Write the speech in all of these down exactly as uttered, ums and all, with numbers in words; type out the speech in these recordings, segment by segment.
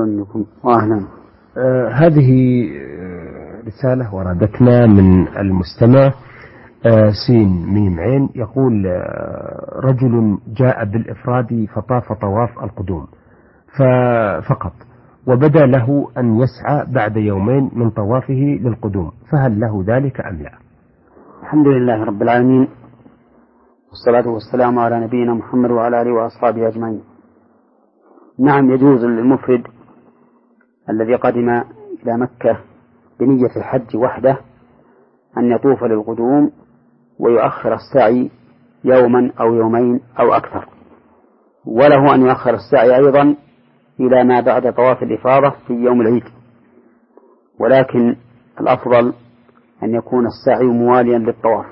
أهلا. آه هذه رسالة وردتنا من المستمع آه سين ميم عين، يقول آه رجل جاء بالإفراد فطاف طواف القدوم فقط، وبدا له أن يسعى بعد يومين من طوافه للقدوم، فهل له ذلك أم لا؟ الحمد لله رب العالمين، والصلاة والسلام على نبينا محمد وعلى آله وأصحابه أجمعين. نعم، يجوز للمفرد الذي قدم إلى مكة بنية الحج وحده أن يطوف للقدوم ويؤخر السعي يوما أو يومين أو أكثر، وله أن يؤخر السعي أيضا إلى ما بعد طواف الإفاضة في يوم العيد، ولكن الأفضل أن يكون السعي مواليا للطواف،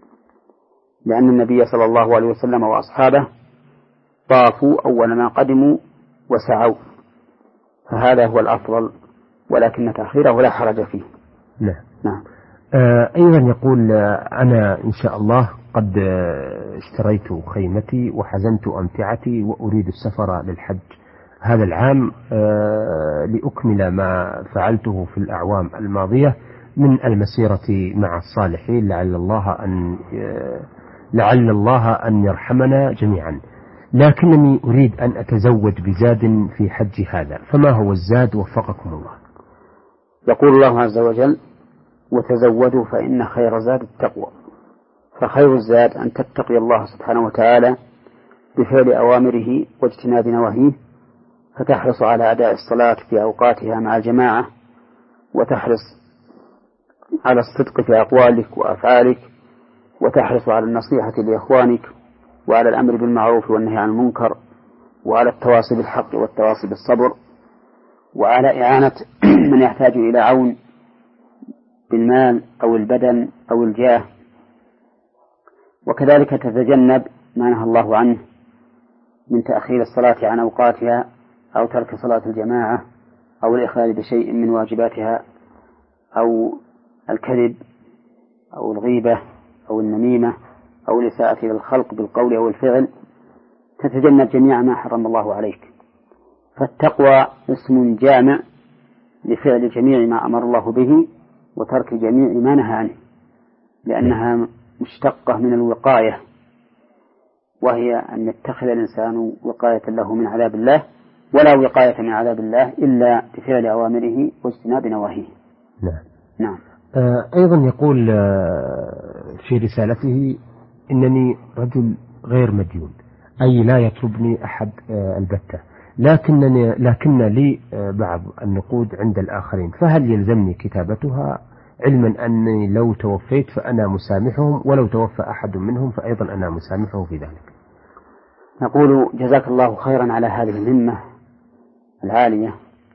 لأن النبي صلى الله عليه وسلم وأصحابه طافوا أول ما قدموا وسعوا، فهذا هو الأفضل، ولكن تأخيره لا حرج فيه. نعم. نعم. آه أيضا يقول آه أنا إن شاء الله قد آه اشتريت خيمتي وحزمت أمتعتي وأريد السفر للحج هذا العام آه لأكمل ما فعلته في الأعوام الماضية من المسيرة مع الصالحين، لعل الله أن آه لعل الله أن يرحمنا جميعا، لكنني أريد أن أتزوج بزاد في حج هذا، فما هو الزاد وفقكم الله؟ يقول الله عز وجل: وتزودوا فإن خير زاد التقوى. فخير الزاد أن تتقي الله سبحانه وتعالى بفعل أوامره واجتناب نواهيه، فتحرص على أداء الصلاة في أوقاتها مع الجماعة، وتحرص على الصدق في أقوالك وأفعالك، وتحرص على النصيحة لإخوانك، وعلى الأمر بالمعروف والنهي عن المنكر، وعلى التواصي بالحق والتواصي بالصبر، وعلى إعانة من يحتاج إلى عون بالمال أو البدن أو الجاه، وكذلك تتجنب ما نهى الله عنه من تأخير الصلاة عن أوقاتها أو ترك صلاة الجماعة أو الإخلال بشيء من واجباتها أو الكذب أو الغيبة أو النميمة أو الإساءة للخلق بالقول أو الفعل، تتجنب جميع ما حرم الله عليك. فالتقوى اسم جامع لفعل جميع ما أمر الله به وترك جميع ما نهى عنه، لأنها مشتقة من الوقاية، وهي أن يتخذ الإنسان وقاية له من عذاب الله، ولا وقاية من عذاب الله إلا بفعل أوامره واجتناب نواهيه. نعم. نعم. آه أيضا يقول آه في رسالته: إنني رجل غير مديون، أي لا يطلبني أحد آه البتة، لكنني لكن لي آه بعض النقود عند الآخرين، فهل يلزمني كتابتها، علما أني لو توفيت فأنا مسامحهم، ولو توفى أحد منهم فأيضا أنا مسامحه في ذلك؟ نقول جزاك الله خيرا على هذه الهمة العالية،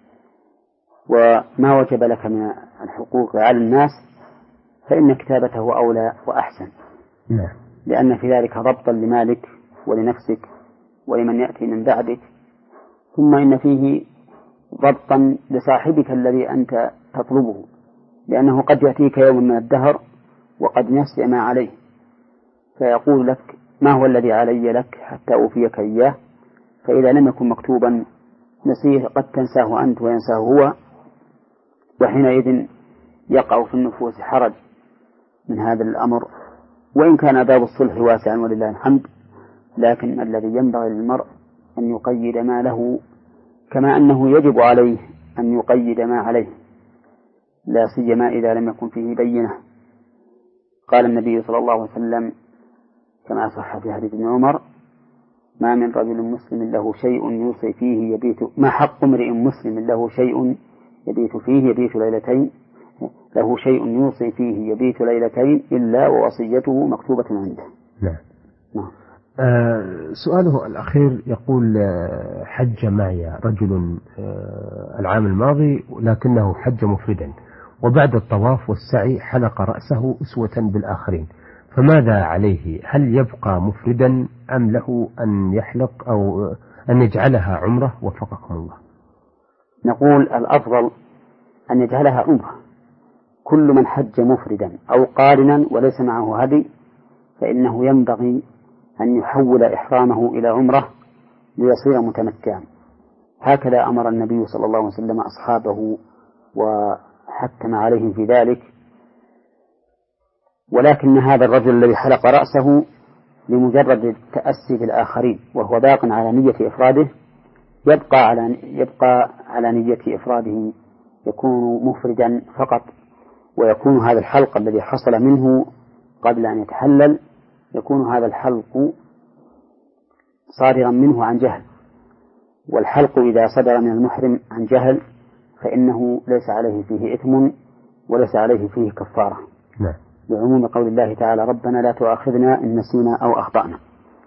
وما وجب لك من الحقوق على الناس فإن كتابته أولى وأحسن. نعم. لأن في ذلك ضبطا لمالك ولنفسك ولمن يأتي من بعدك، ثم إن فيه ضبطا لصاحبك الذي أنت تطلبه، لأنه قد يأتيك يوم من الدهر وقد نسي ما عليه، فيقول لك: ما هو الذي علي لك حتى أوفيك إياه؟ فإذا لم يكن مكتوبا نسيه قد تنساه أنت وينساه هو، وحينئذ يقع في النفوس حرج من هذا الأمر، وإن كان باب الصلح واسعا ولله الحمد، لكن الذي ينبغي للمرء أن يقيد ما له، كما أنه يجب عليه أن يقيد ما عليه، لا سيما إذا لم يكن فيه بينة. قال النبي صلى الله عليه وسلم كما صح في حديث ابن عمر: ما من رجل مسلم له شيء يوصي فيه يبيت ما حق امرئ مسلم له شيء يبيت فيه يبيت ليلتين له شيء يوصي فيه يبيت ليلتين إلا ووصيته مكتوبة عنده. نعم. نعم. آه سؤاله الأخير يقول: آه حج معي رجل آه العام الماضي، لكنه حج مفردا، وبعد الطواف والسعي حلق رأسه أسوة بالآخرين، فماذا عليه؟ هل يبقى مفردا أم له أن يحلق أو أن يجعلها عمرة وفقكم الله؟ نقول الأفضل أن يجعلها عمرة. كل من حج مفردا أو قارنا وليس معه هدي فإنه ينبغي أن يحول إحرامه إلى عمرة ليصير متمتعا، هكذا أمر النبي صلى الله عليه وسلم أصحابه وحتم عليهم في ذلك. ولكن هذا الرجل الذي حلق رأسه لمجرد التأسي بالآخرين وهو باق على نية إفراده يبقى على يبقى على نية إفراده، يكون مفردا فقط، ويكون هذا الحلق الذي حصل منه قبل أن يتحلل يكون هذا الحلق صادرا منه عن جهل، والحلق إذا صدر من المحرم عن جهل فإنه ليس عليه فيه إثم وليس عليه فيه كفارة. نعم. بعموم قول الله تعالى ربنا لا تؤاخذنا إن نسينا أو أخطأنا.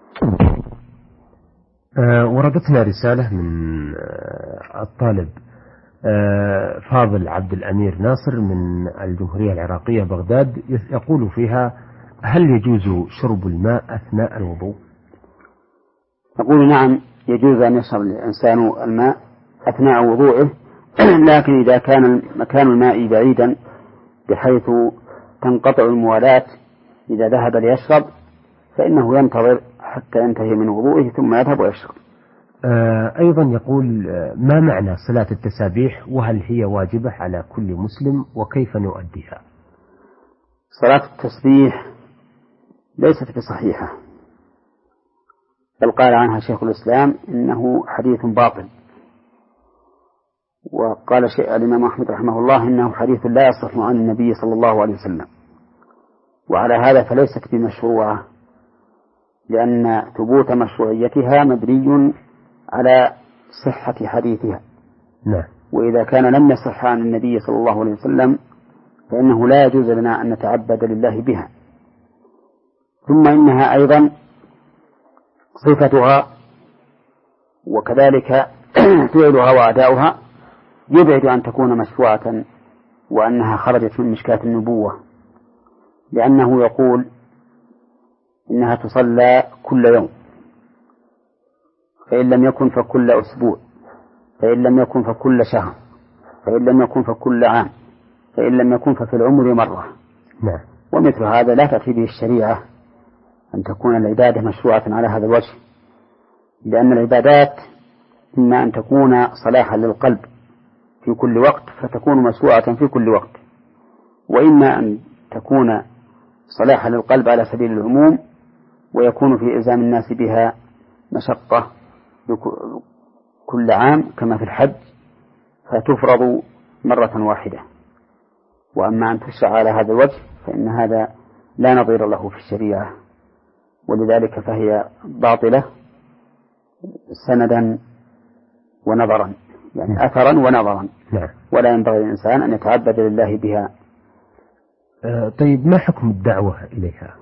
أه وردتنا رسالة من أه الطالب أه فاضل عبد الأمير ناصر من الجمهورية العراقية بغداد، يقول فيها: هل يجوز شرب الماء أثناء الوضوء؟ نقول نعم، يجوز أن يشرب الإنسان الماء أثناء وضوءه، لكن إذا كان مكان الماء بعيدا بحيث تنقطع الموالاة إذا ذهب ليشرب فإنه ينتظر حتى ينتهي من وضوءه ثم يذهب ويشرب. آه أيضا يقول: ما معنى صلاة التسابيح وهل هي واجبة على كل مسلم وكيف نؤديها؟ صلاة التسبيح ليست بصحيحة، بل قال عنها شيخ الإسلام إنه حديث باطل، وقال شيء الإمام أحمد رحمه الله إنه حديث لا يصح عن النبي صلى الله عليه وسلم، وعلى هذا فليست بمشروعة، لأن ثبوت مشروعيتها مبني على صحة حديثها. نعم. وإذا كان لم يصح عن النبي صلى الله عليه وسلم فإنه لا يجوز لنا أن نتعبد لله بها. ثم إنها أيضا صفتها وكذلك فعلها وأداؤها يبعد أن تكون مشروعة وأنها خرجت من مشكاة النبوة، لأنه يقول إنها تصلى كل يوم، فإن لم يكن فكل أسبوع، فإن لم يكن فكل شهر، فإن لم يكن فكل عام، فإن لم يكن ففي العمر مرة. نعم. ومثل هذا لا تأتي به الشريعة أن تكون العبادة مشروعة على هذا الوجه، لأن العبادات إما أن تكون صلاحا للقلب في كل وقت فتكون مشروعة في كل وقت، وإما أن تكون صلاحا للقلب على سبيل العموم ويكون في إلزام الناس بها مشقة كل عام كما في الحج فتفرض مرة واحدة. وأما أن تشرع على هذا الوجه فإن هذا لا نظير له في الشريعة، ولذلك فهي باطلة سندا ونظرا، يعني أثرا ونظرا. نعم. ولا ينبغي للإنسان أن يتعبد لله بها. آه طيب، ما حكم الدعوة إليها؟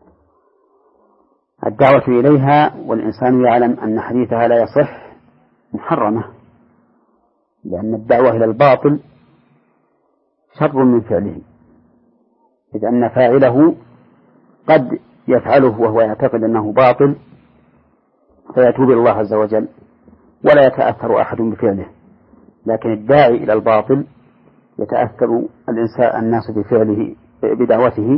الدعوة إليها والإنسان يعلم أن حديثها لا يصح محرمة، لأن الدعوة إلى الباطل شر من فعله، إذ أن فاعله قد يفعله وهو يعتقد أنه باطل فيتوب إلى الله عز وجل ولا يتأثر أحد بفعله، لكن الداعي إلى الباطل يتأثر الإنسان الناس بفعله بدعوته،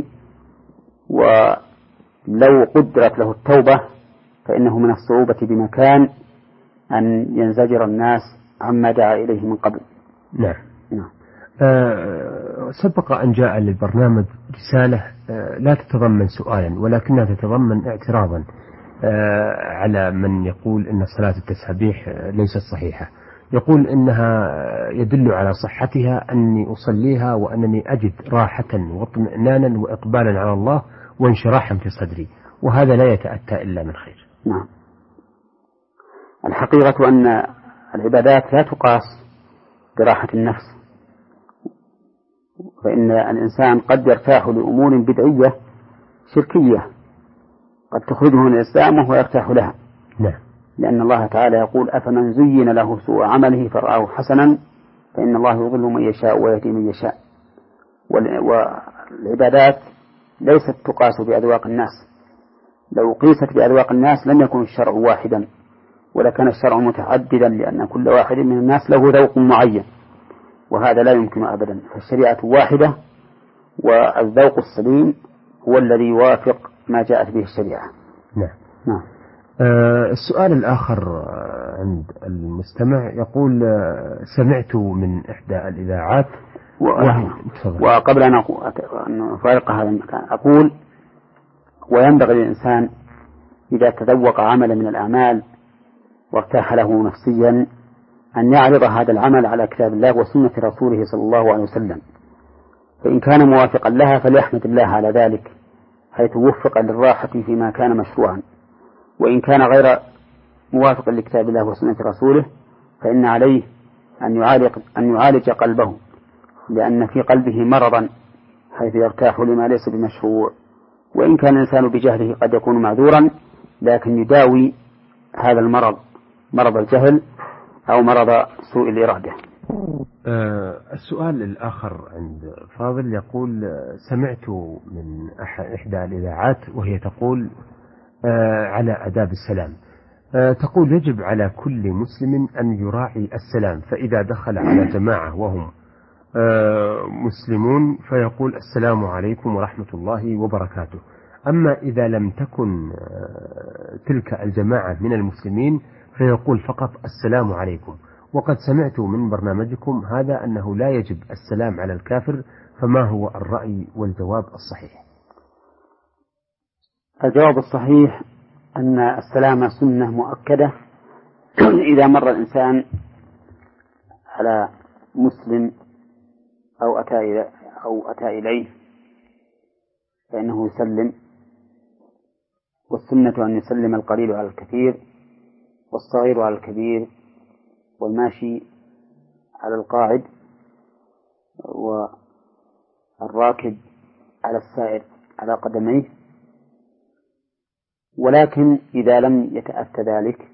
ولو قدرت له التوبة فإنه من الصعوبة بمكان أن ينزجر الناس عما دعا إليه من قبل. نعم. نعم. آه سبق أن جاء للبرنامج رسالة آه لا تتضمن سؤالا ولكنها تتضمن اعتراضا آه على من يقول أن صلاة التسابيح آه ليست صحيحة. يقول إنها يدل على صحتها أني أصليها وأنني أجد راحة واطمئنانا وإقبالا على الله وانشراحا في صدري، وهذا لا يتأتى إلا من خير. نعم. الحقيقة أن العبادات لا تقاس براحة النفس، فإن الإنسان قد يرتاح لأمور بدعية شركية قد تخرجه من الإسلام وهو يرتاح لها. نعم. لأن الله تعالى يقول أفمن زين له سوء عمله فرآه حسنا فإن الله يضل من يشاء ويهدي من يشاء. والعبادات ليست تقاس بأذواق الناس، لو قيست بأذواق الناس لم يكن الشرع واحدا ولكان الشرع متعددا، لأن كل واحد من الناس له ذوق معين وهذا لا يمكن أبدا، فالشريعة واحدة والذوق السليم هو الذي يوافق ما جاءت به الشريعة. نعم. نعم. آه السؤال الآخر عند المستمع يقول آه سمعت من إحدى الإذاعات وهي وقبل أن أفارق هذا المكان أقول وينبغي للإنسان إذا تذوق عملا من الأعمال وارتاح له نفسيا أن يعرض هذا العمل على كتاب الله وسنة رسوله صلى الله عليه وسلم، فإن كان موافقا لها فليحمد الله على ذلك حيث وفق للراحة فيما كان مشروعا، وإن كان غير موافق لكتاب الله وسنة رسوله فإن عليه أن يعالج, أن يعالج قلبه، لأن في قلبه مرضا حيث يرتاح لما ليس بمشروع، وإن كان الإنسان بجهله قد يكون معذورا لكن يداوي هذا المرض مرض الجهل أو مرض سوء الإرادة. أه السؤال الآخر عند فاضل يقول سمعت من إحدى الإذاعات وهي تقول أه على آداب السلام، أه تقول يجب على كل مسلم أن يراعي السلام، فإذا دخل على جماعة وهم أه مسلمون فيقول السلام عليكم ورحمة الله وبركاته، أما إذا لم تكن أه تلك الجماعة من المسلمين فيقول فقط السلام عليكم. وقد سمعت من برنامجكم هذا أنه لا يجب السلام على الكافر، فما هو الرأي والجواب الصحيح؟ الجواب الصحيح أن السلام سنة مؤكدة إذا مر الإنسان على مسلم أو أتى إلى أو أتى إليه فإنه يسلم، والسنة أن يسلم القليل على الكثير والصغير على الكبير والماشي على القاعد والراكب على السائر على قدميه. ولكن إذا لم يتأتى ذلك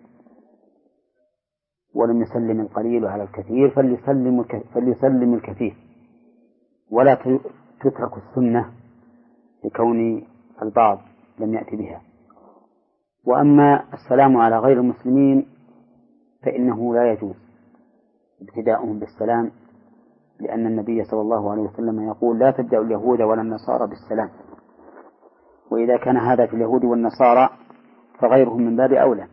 ولم يسلم القليل على الكثير فليسلم فليسلم الكثير، ولا تترك السنة لكون البعض لم يأتي بها. وأما السلام على غير المسلمين فإنه لا يجوز ابتداؤهم بالسلام، لأن النبي صلى الله عليه وسلم يقول لا تبدأ اليهود ولا النصارى بالسلام، وإذا كان هذا في اليهود والنصارى فغيرهم من باب أولى،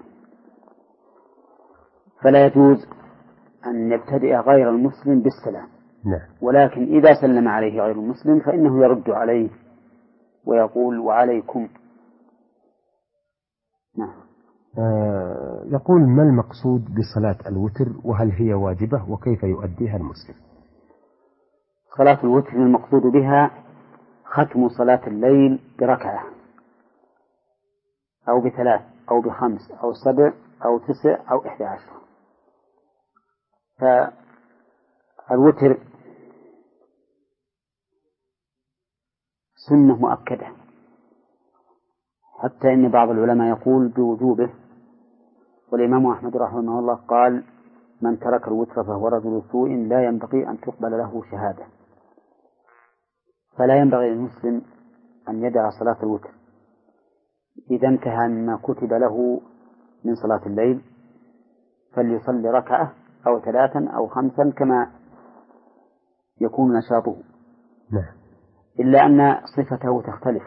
فلا يجوز أن يبتدئ غير المسلم بالسلام. ولكن إذا سلم عليه غير المسلم فإنه يرد عليه ويقول وعليكم. نعم. آه يقول ما المقصود بصلاة الوتر وهل هي واجبة وكيف يؤديها المسلم؟ صلاة الوتر المقصود بها ختم صلاة الليل بركعة أو بثلاث أو بخمس أو سبع أو تسع أو إحدى عشر. فالوتر سنة مؤكدة، حتى إن بعض العلماء يقول بوجوبه، والإمام أحمد رحمه الله قال من ترك الوتر فهو رجل سوء لا ينبغي أن تقبل له شهادة. فلا ينبغي للمسلم أن يدع صلاة الوتر إذا انتهى مما كتب له من صلاة الليل، فليصلي ركعة أو ثلاثا أو خمسا كما يكون نشاطه، إلا أن صفته تختلف،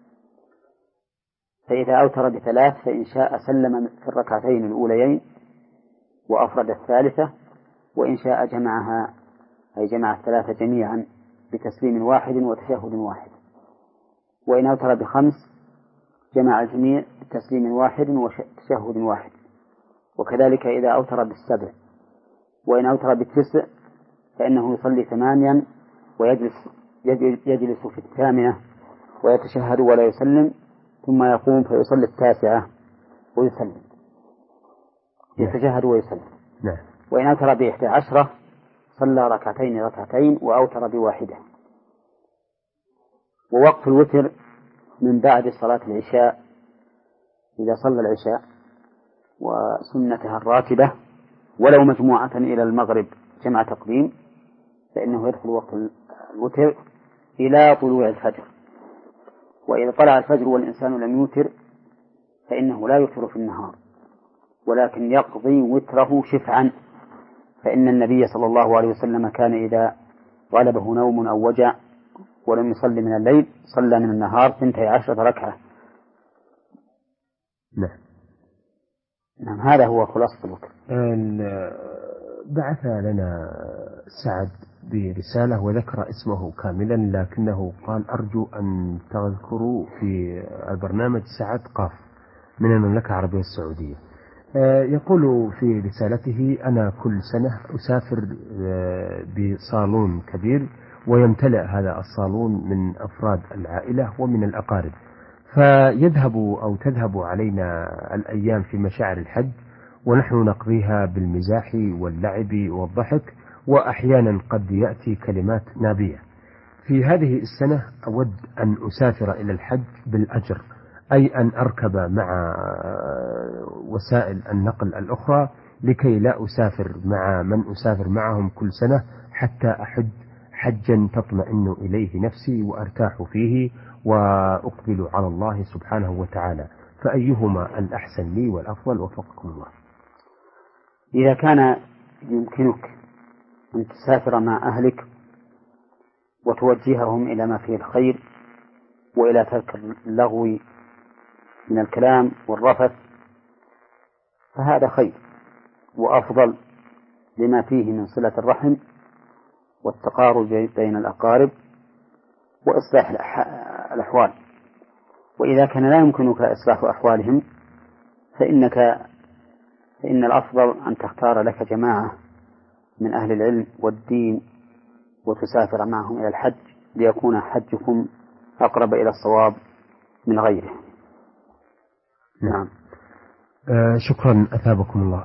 فإذا أوتر بثلاث فإن شاء سلم في الركعتين الأوليين وأفرد الثالثة، وإن شاء جمعها أي جمع الثلاثة جميعا بتسليم واحد وتشهد واحد، وإن أوتر بخمس جمع الجميع بتسليم واحد وتشهد واحد، وكذلك إذا أوتر بالسبع، وإن أوتر بالتسع فإنه يصلي ثمانيا ويجلس يجلس في الثامنة ويتشهد ولا يسلم، ثم يقوم فيصلي التاسعة ويسلم، يتشهد ويسلم. وإن أوتر بإحدى عشرة صلى ركعتين ركعتين وأوتر بواحدة. ووقت الوتر من بعد صلاة العشاء، إذا صلى العشاء وسنتها الراتبة ولو مجموعة إلى المغرب جمع تقديم، فإنه يدخل وقت الوتر إلى طلوع الفجر. وإذا طلع الفجر والإنسان لم يوتر فإنه لا يوتر في النهار، ولكن يقضي وتره شفعا، فإن النبي صلى الله عليه وسلم كان إذا غلبه نوم أو وجع ولم يصلي من الليل صلى من النهار ثنتي عشرة ركعة. نعم. نعم، هذا هو خلاصة الوكر. بعث لنا سعد برسالة وذكر اسمه كاملا، لكنه قال أرجو أن تذكروا في البرنامج سعد قاف من المملكة العربية السعودية. يقول في رسالته: أنا كل سنة أسافر بصالون كبير، ويمتلئ هذا الصالون من أفراد العائلة ومن الأقارب، فيذهب أو تذهب علينا الأيام في مشاعر الحج، ونحن نقضيها بالمزاح واللعب والضحك، وأحيانا قد يأتي كلمات نابية. في هذه السنة أود أن أسافر إلى الحج بالأجر، أي أن أركب مع وسائل النقل الأخرى لكي لا أسافر مع من أسافر معهم كل سنة، حتى أحج حجا تطمئن إليه نفسي وأرتاح فيه وأقبل على الله سبحانه وتعالى، فأيهما الأحسن لي والأفضل؟ وفقكم الله. إذا كان يمكنك أن تسافر مع أهلك وتوجههم إلى ما فيه الخير وإلى ترك اللغو من الكلام والرفث، فهذا خير وأفضل لما فيه من صلة الرحم والتقارب بين الأقارب وإصلاح الأحوال. وإذا كان لا يمكنك إصلاح أحوالهم فإنك فإن الأفضل أن تختار لك جماعة من أهل العلم والدين وتسافر معهم إلى الحج، ليكون حجكم أقرب إلى الصواب من غيره. نعم. آه شكرا، أثابكم الله.